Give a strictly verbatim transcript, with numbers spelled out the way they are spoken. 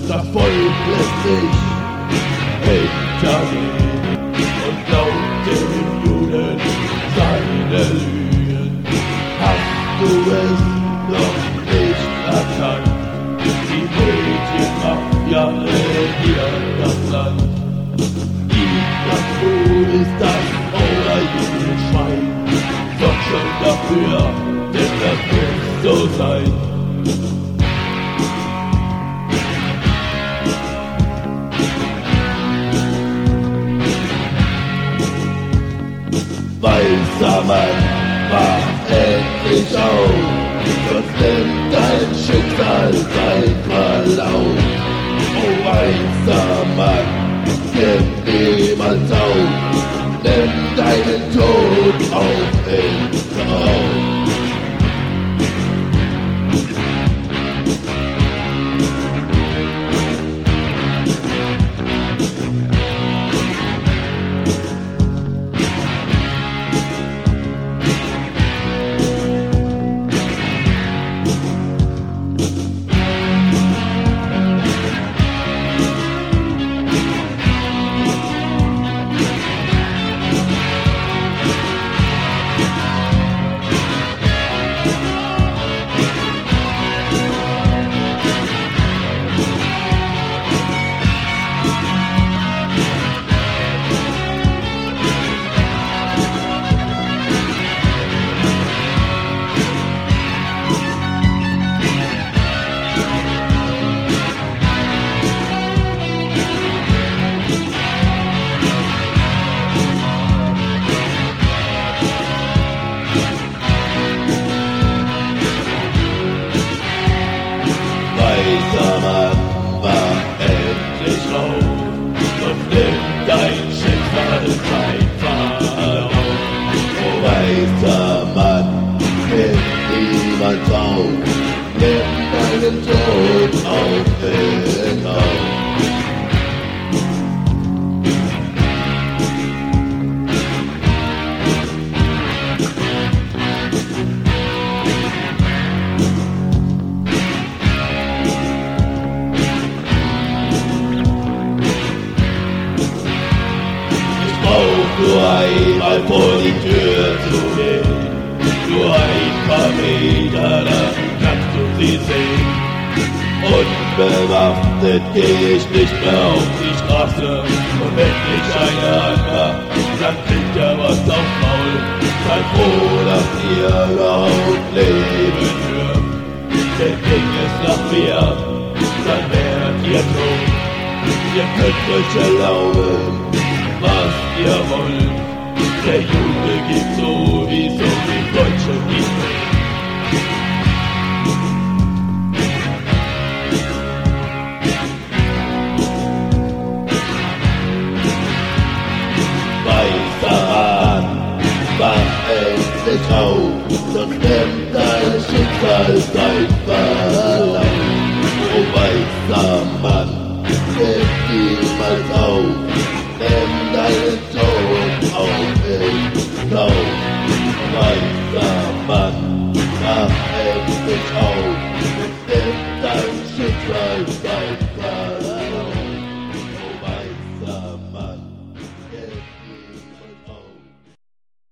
Das Volk lässt sich hintergehen und glaubt den Juden seine Lügen. Hast du es noch nicht erkannt? Die Medienmafia regiert das Land. Diktatur ist das oder jedes Schwein. Sorgt schon dafür, denn das muss so sein. Weißer Mann, wach endlich auf, sonst nimmt dein Schicksal dein Verlauf. Oh weißer Mann, gib niemals auf, nimm deinen Tod auf in Kauf. Weißer Mann, wach endlich auf, sonst nimmt dein Schicksal dein Verlauf. Oh weißer Mann, gib niemals auf, nimm deinen Tod auf in Kauf. Nur einmal vor die Tür zu gehen, nur ein paar Meter, dann kannst du sie sehen. Unbewaffnet geh ich nicht mehr auf die Straße, und wenn mich einer anmacht, dann kriegt er was aufs Maul. Seid froh, dass ihr überhaupt leben dürft, denn ging es nach mir, dann wärt ihr tot. Ihr könnt euch erlauben, was ihr wollt. Der Jude gibt sowieso, die Deutsche gibt nicht. Weißer Mann, wach endlich auf, sonst nimmt dein Schicksal dein Verlauf. Oh weißer Mann, gib niemals auf, nimm deinen Tod auf in Kauf. Weißer Mann, mach endlich auf, nimm dein Schicksal dein